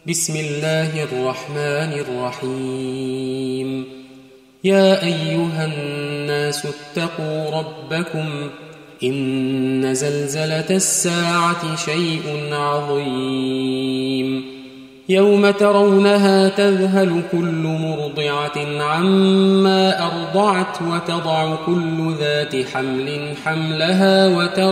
بسم الله الرحمن الرحيم. يا أيها الناس اتقوا ربكم إن زلزلة الساعة شيء عظيم يوم ترونها تذهل كل مرضعة عما أرضعت وتضع كل ذات حمل حملها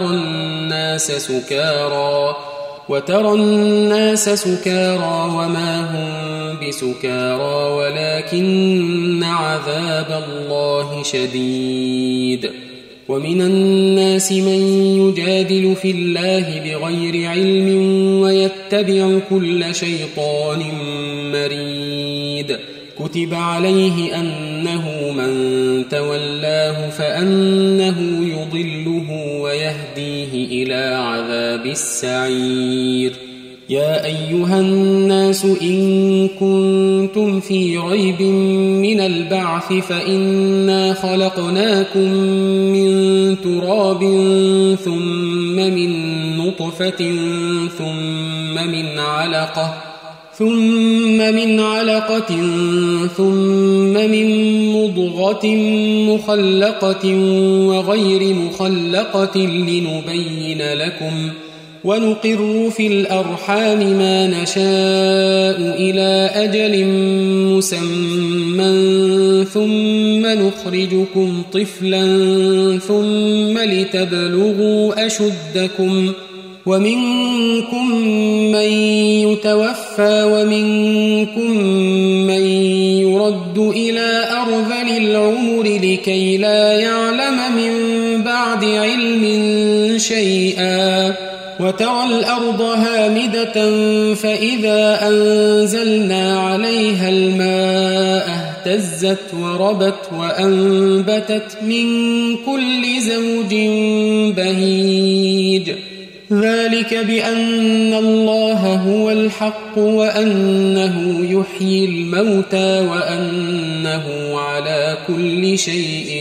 وترى الناس سكارى وما هم بسكارى ولكن عذاب الله شديد. ومن الناس من يجادل في الله بغير علم ويتبع كل شيطان مريد. كتب عليه أنه من تولاه فأنه يضله ويهديه إلى عذاب السعير. يا أيها الناس إن كنتم في ريب من البعث فإنا خلقناكم من تراب ثم من نطفة ثم من علقة ثم من مضغة مخلقة وغير مخلقة لنبين لكم ونقر في الأرحام ما نشاء إلى أجل مسمى ثم نخرجكم طفلا ثم لتبلغوا أشدكم ومنكم من يتوفى ومنكم من يرد إلى أرذل العمر لكي لا يعلم من بعد علم شيئا. وترى الأرض هامدة فإذا أنزلنا عليها الماء اهتزت وربت وأنبتت من كل زوج بهيج. ذلك بأن الله هو الحق وأنه يحيي الموتى وأنه على كل شيء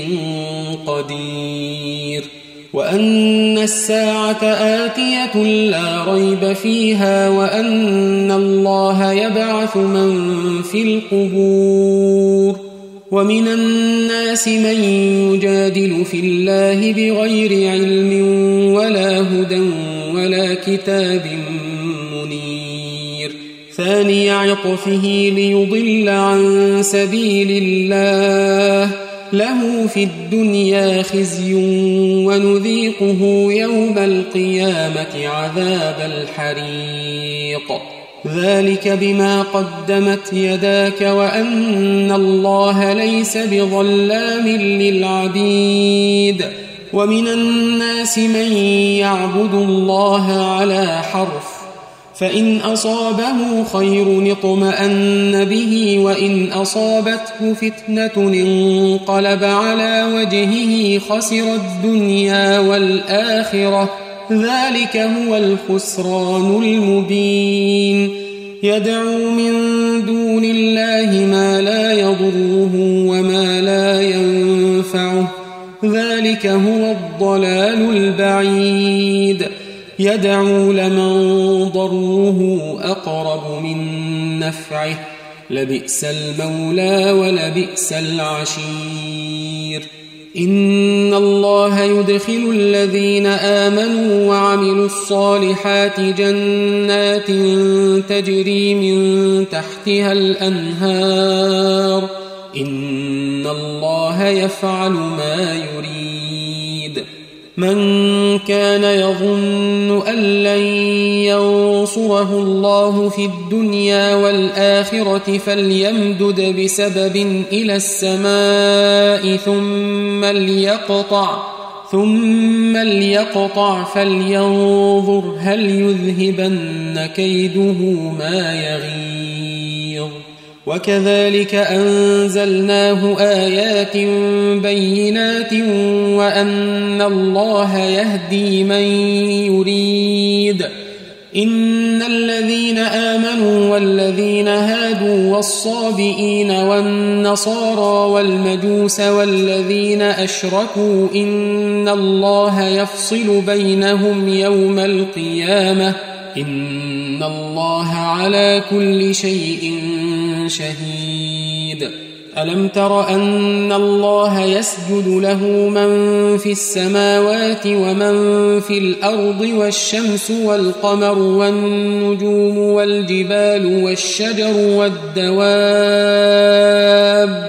قدير وأن الساعة آتية لا ريب فيها وأن الله يبعث من في القبور. ومن الناس من يجادل في الله بغير علم ولا هدى ولا كتاب منير. ثاني عطفه ليضل عن سبيل الله له في الدنيا خزي ونذيقه يوم القيامة عذاب الحريق. ذلك بما قدمت يداك وأن الله ليس بظلام للعبيد. ومن الناس من يعبد الله على حرف فإن أصابه خير اطمأن به وإن أصابته فتنة انقلب على وجهه خسر الدنيا والآخرة ذلك هو الخسران المبين. يدعو من دون الله ما لا يضره وما لا ينفعه ذلك هو الضلال البعيد. يدعو لمن ضره أقرب من نفعه لبئس المولى ولبئس العشير. إن الله يدخل الذين آمنوا وعملوا الصالحات جنات تجري من تحتها الأنهار إن الله يفعل ما يريد. من كان يظن أن لن ينصره الله في الدنيا والآخرة فليمدد بسبب إلى السماء ثم ليقطع فلينظر هل يذهبن كيده ما يغيظ. وكذلك أنزلناه آيات بينات وأن الله يهدي من يريد. إن الذين آمنوا والذين هادوا والصابئين والنصارى والمجوس والذين أشركوا إن الله يفصل بينهم يوم القيامة إن الله على كل شيء شهيد ألم تر أن الله يسجد له من في السماوات ومن في الأرض والشمس والقمر والنجوم والجبال والشجر والدواب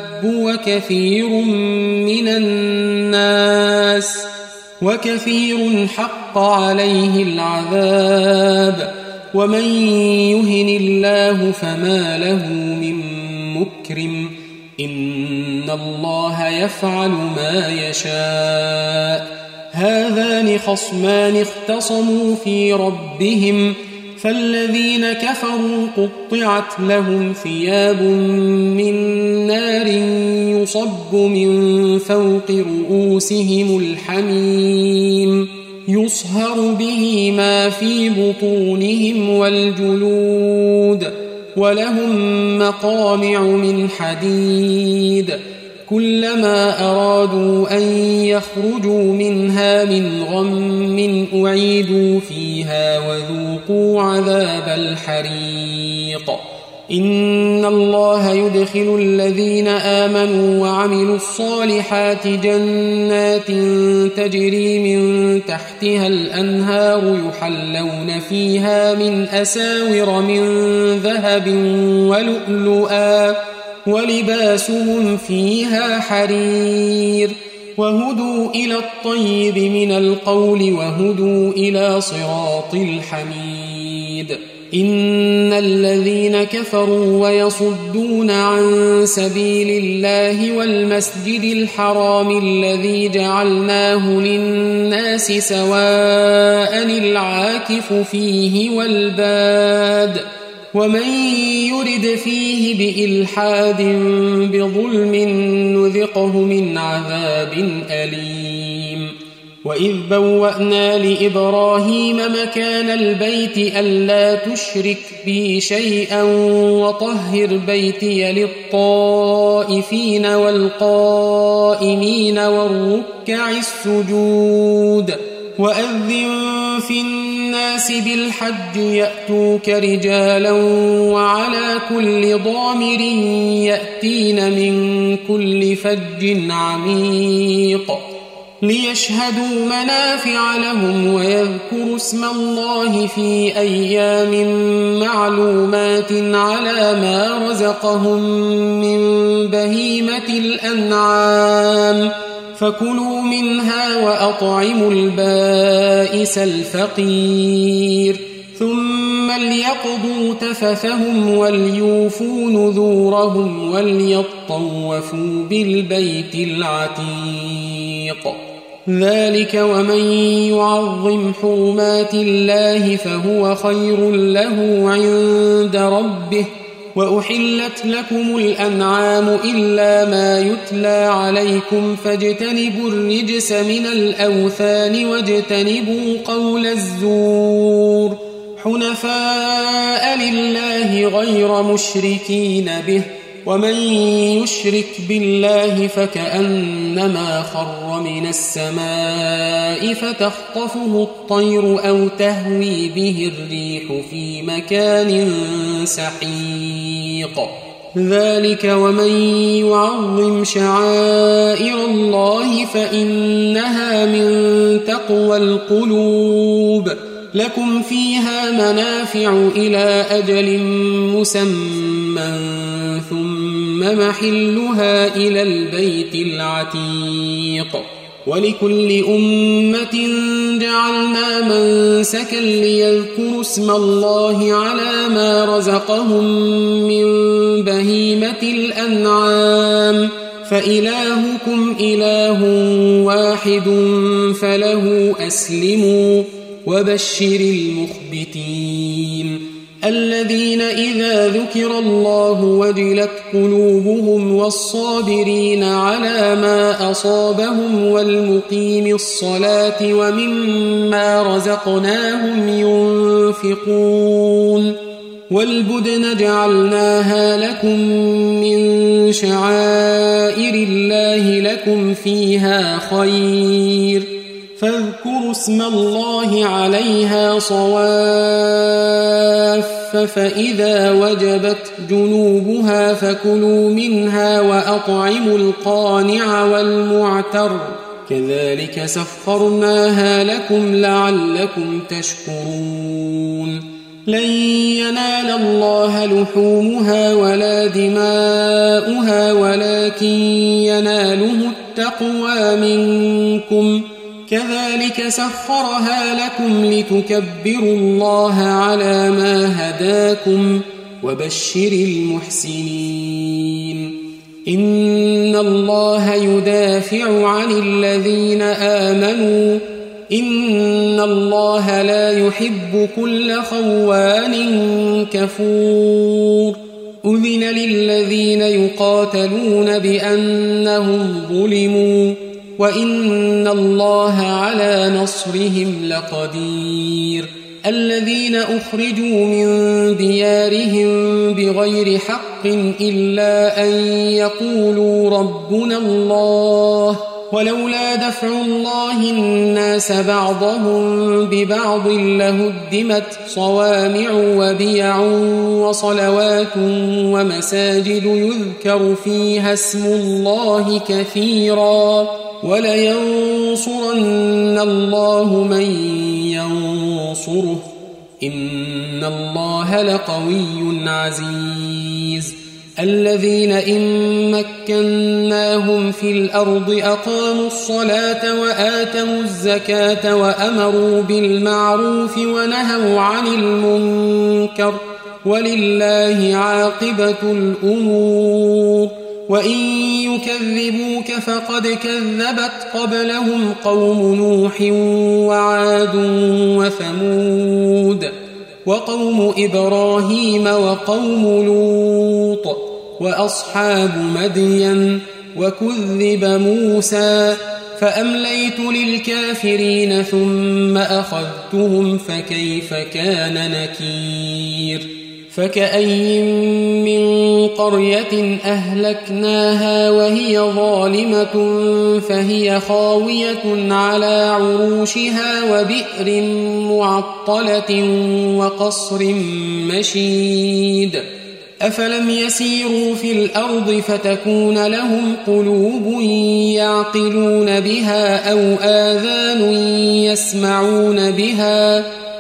وكثير حق عليه العذاب ومن يهن الله فما له من مكرم إن الله يفعل ما يشاء هذان خصمان اختصموا في ربهم فالذين كفروا قطعت لهم ثياب من نار يصب من فوق رؤوسهم الحميم يصهر به ما في بطونهم والجلود ولهم مقامع من حديد كلما أرادوا أن يخرجوا منها من غم أعيدوا فيها وذوقوا عذاب الحريق إن الله يدخل الذين آمنوا وعملوا الصالحات جنات تجري من تحتها الأنهار يحلون فيها من أساور من ذهب ولؤلؤا ولباسهم فيها حرير وهدوا إلى الطيب من القول وهدوا إلى صراط الحميد إن الذين كفروا ويصدون عن سبيل الله والمسجد الحرام الذي جعلناه للناس سواء العاكف فيه والباد ومن يرد فيه بإلحاد بظلم نذقه من عذاب أليم وإذ بوأنا لإبراهيم مكان البيت ألا تشرك بي شيئا وطهر بيتي للطائفين والقائمين والركع السجود وأذن في الناس بالحج يأتوك رجالا وعلى كل ضامر يأتين من كل فج عميق ليشهدوا منافع لهم ويذكروا اسم الله في أيام معلومات على ما رزقهم من بهيمة الأنعام فكلوا منها وأطعموا البائس الفقير ثم ليقضوا تفثهم وليوفوا نذورهم وليطوفوا بالبيت العتيق ذلك ومن يعظم حرمات الله فهو خير له عند ربه وأحلت لكم الأنعام إلا ما يتلى عليكم فاجتنبوا الرجس من الأوثان واجتنبوا قول الزور حنفاء لله غير مشركين به ومن يشرك بالله فكأنما خر من السماء فتخطفه الطير أو تهوي به الريح في مكان سحيق ذلك ومن يعظم شعائر الله فإنها من تقوى القلوب لكم فيها منافع إلى أجل مسمى ثم محلها إلى البيت العتيق ولكل أمة جعلنا منسكا ليذكروا اسم الله على ما رزقهم من بهيمة الأنعام فإلهكم إله واحد فله أسلموا وبشر المخبتين الذين إذا ذكر الله وجلت قلوبهم والصابرين على ما أصابهم والمقيم الصلاة ومما رزقناهم ينفقون والبدن جعلناها لكم من شعائر الله لكم فيها خير فاذكروا اسم الله عليها صواف فإذا وجبت جنوبها فكلوا منها وأطعموا القانع والمعتر كذلك سخرناها لكم لعلكم تشكرون لن ينال الله لحومها ولا دماؤها ولكن يناله التقوى منكم كذلك سخرها لكم لتكبروا الله على ما هداكم وبشر المحسنين إن الله يدافع عن الذين آمنوا إن الله لا يحب كل خوان كفور أذن للذين يقاتلون بأنهم ظلموا وإن الله على نصرهم لقدير الذين أخرجوا من ديارهم بغير حق إلا أن يقولوا ربنا الله ولولا دفع الله الناس بعضهم ببعض لهدمت صوامع وبيع وصلوات ومساجد يذكر فيها اسم الله كثيرا ولينصرن الله من ينصره إن الله لقوي عزيز الذين إن مكناهم في الأرض أقاموا الصلاة وآتوا الزكاة وأمروا بالمعروف ونهوا عن المنكر ولله عاقبة الأمور وإن يكذبوك فقد كذبت قبلهم قوم نوح وعاد وثمود وقوم إبراهيم وقوم لوط وأصحاب مدين وكذب موسى فأمليت للكافرين ثم أخذتهم فكيف كان نكير فكأي من قرية أهلكناها وهي ظالمة فهي خاوية على عروشها وبئر معطلة وقصر مشيد أفلم يسيروا في الأرض فتكون لهم قلوب يعقلون بها أو آذان يسمعون بها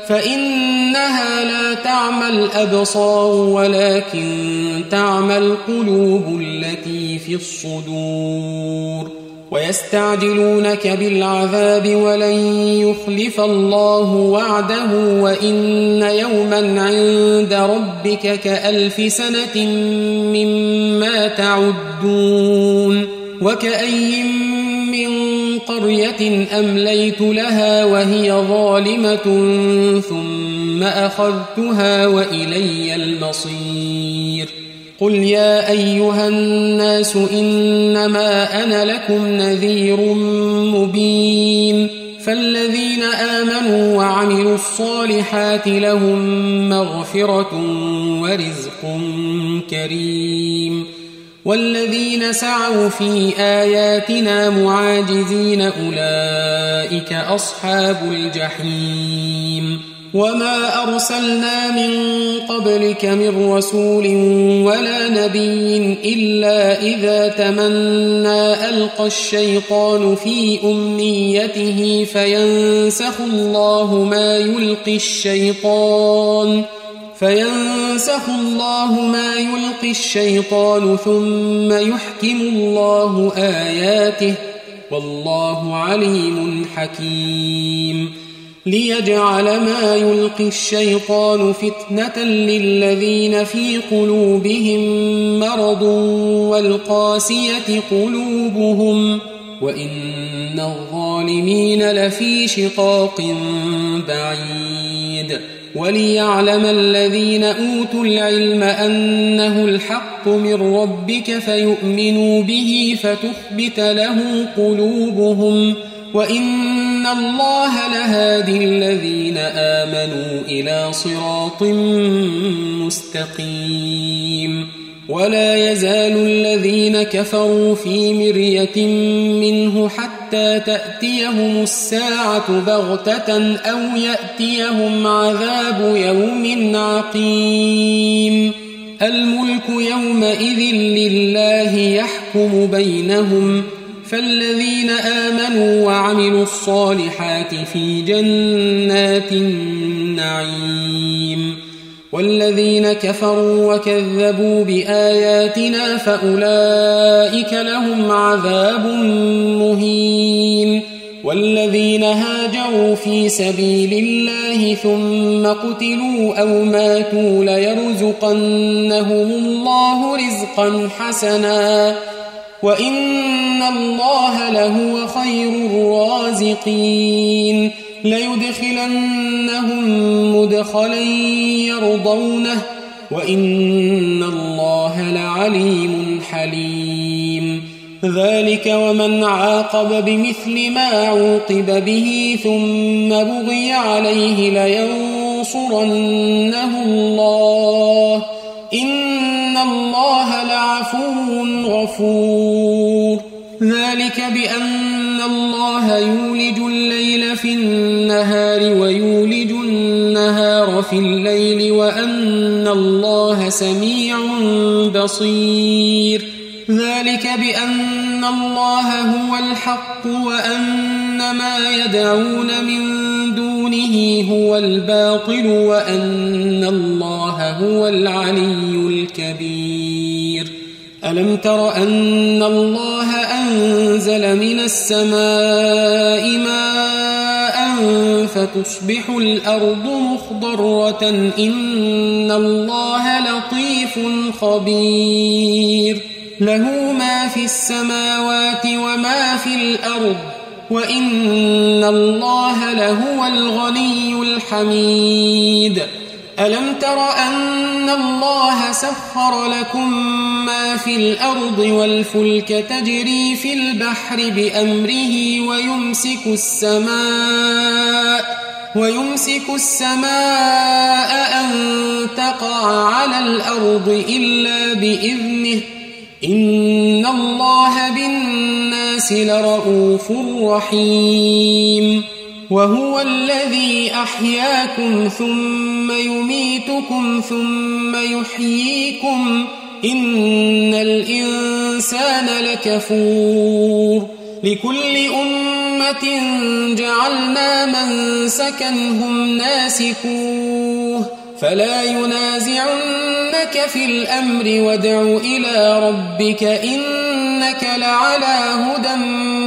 فإنها لا تعمى الأبصار ولكن تعمى القلوب التي في الصدور ويستعجلونك بالعذاب ولن يخلف الله وعده وإن يوما عند ربك كألف سنة مما تعدون وكأي من قرية أمليت لها وهي ظالمة ثم أخذتها وإلي المصير قل يا أيها الناس إنما أنا لكم نذير مبين فالذين آمنوا وعملوا الصالحات لهم مغفرة ورزق كريم والذين سعوا في آياتنا معاجزين أولئك أصحاب الجحيم وما أرسلنا من قبلك من رسول ولا نبي إلا إذا تمنى ألقى الشيطان في أمنيته فينسخ الله ما يلقي الشيطان ثم يحكم الله آياته والله عليم حكيم ليجعل ما يلقي الشيطان فتنة للذين في قلوبهم مرض والقاسية قلوبهم وإن الظالمين لفي شقاق بعيد وليعلم الذين أوتوا العلم أنه الحق من ربك فيؤمنوا به فتخبت له قلوبهم وإن الله لهادي الذين آمنوا إلى صراط مستقيم ولا يزال الذين كفروا في مرية منه حتى حتى تأتيهم الساعة بغتة أو يأتيهم عذاب يوم عقيم الملك يومئذ لله يحكم بينهم فالذين آمنوا وعملوا الصالحات في جنات النعيم والذين كفروا وكذبوا بآياتنا فأولئك لهم عذاب مهين والذين هاجروا في سبيل الله ثم قتلوا أو ماتوا ليرزقنهم الله رزقا حسنا وإن الله لهو خير الرازقين ليدخلنهم مدخلا يرضونه وإن الله لعليم حليم ذلك ومن عاقب بمثل ما عوقب به ثم بغي عليه لينصرنه الله إن الله لعفو غفور ذلك بأن الله يولج الليل في النهار ويولج النهار في الليل وأن الله سميع بصير ذلك بأن الله هو الحق وأن ما يدعون من دونه هو الباطل وأن الله هو العلي الكبير ألم تر أن الله أنزل من السماء ماء فتصبح الأرض مخضرة إن الله لطيف خبير له ما في السماوات وما في الأرض وإن الله لهو الغني الحميد ألم تر أن الله سخر لكم ما في الأرض والفلك تجري في البحر بأمره ويمسك السماء أن تقع على الأرض إلا بإذنه إن الله بالناس لرؤوف رحيم وهو الذي أحياكم ثم يميتكم ثم يحييكم إن الإنسان لكفور لكل أمة جعلنا منسكا هم ناسكوه فلا ينازعنك في الأمر وادع إلى ربك إنك لعلى هدى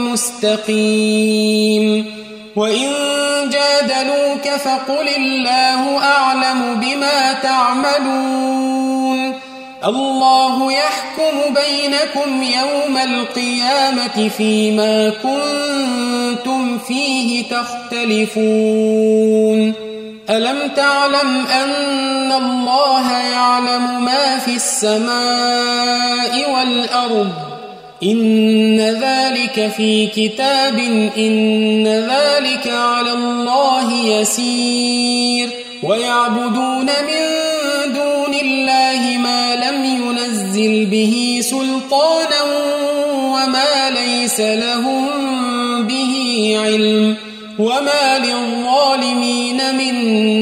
مستقيم وإن جادلوك فقل الله أعلم بما تعملون الله يحكم بينكم يوم القيامة فيما كنتم فيه تختلفون ألم تعلم أن الله يعلم ما في السماء والأرض إن ذلك في كتاب إن ذلك على الله يسير ويعبدون من دون الله ما لم ينزل به سلطانا وما ليس لهم به علم وما للظالمين من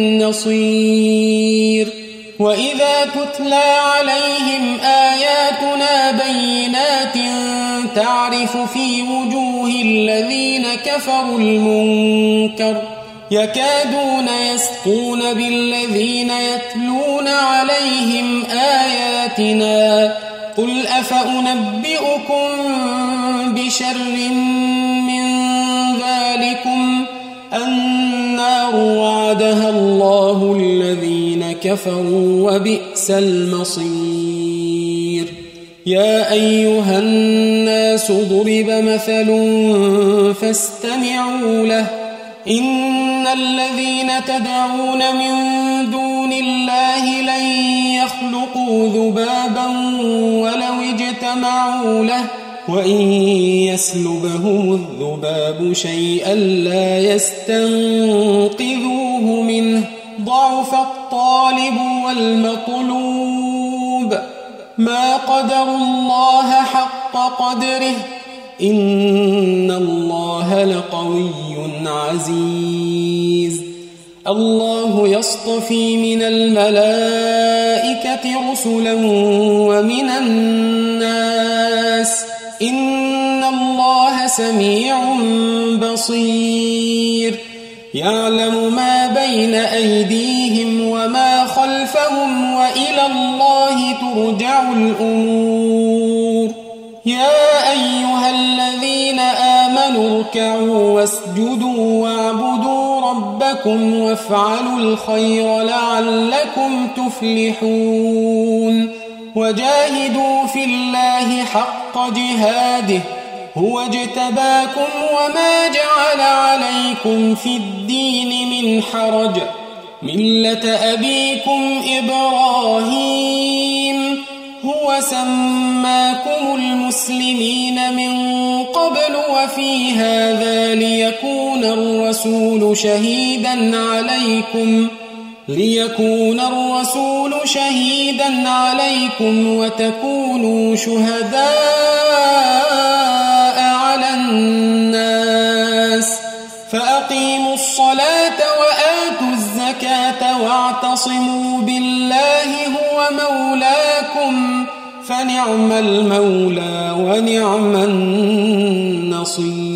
نصير وإذا تتلى عليهم آياتنا بينات تعرف في وجوه الذين كفروا المنكر يكادون يسقون بالذين يتلون عليهم آياتنا قل أفأنبئكم بشر من ذلكم النار وعدها الله الذين كفروا وبئس المصير يا أيها الناس ضرب مثل فاستمعوا له إن الذين تدعون من دون الله لن يخلقوا ذبابا ولو اجتمعوا له وإن يسلبهم الذباب شيئا لا يستنقذوه منه ضعف الطالب والمطلوب ما قدروا الله حق قدره إن الله الله لقوي عزيز الله يصطفي من الملائكة رسلا ومن الناس إن الله سميع بصير يعلم ما بين أيديهم وما خلفهم وإلى الله ترجع الأمور يا أيها الذين آمنوا اركعوا واسجدوا واعبدوا ربكم وافعلوا الخير لعلكم تفلحون وجاهدوا في الله حق جهاده هو اجتباكم وما جعل عليكم في الدين من حرج ملة أبيكم إبراهيم هو سماكم المسلمين من قبل وفي هذا ليكون الرسول شهيدا عليكم وتكونوا شهداء على الناس فأقيموا الصلاة وآتوا الزكاة واعتصموا بالله هو مولاكم فنعم المولى ونعم النصير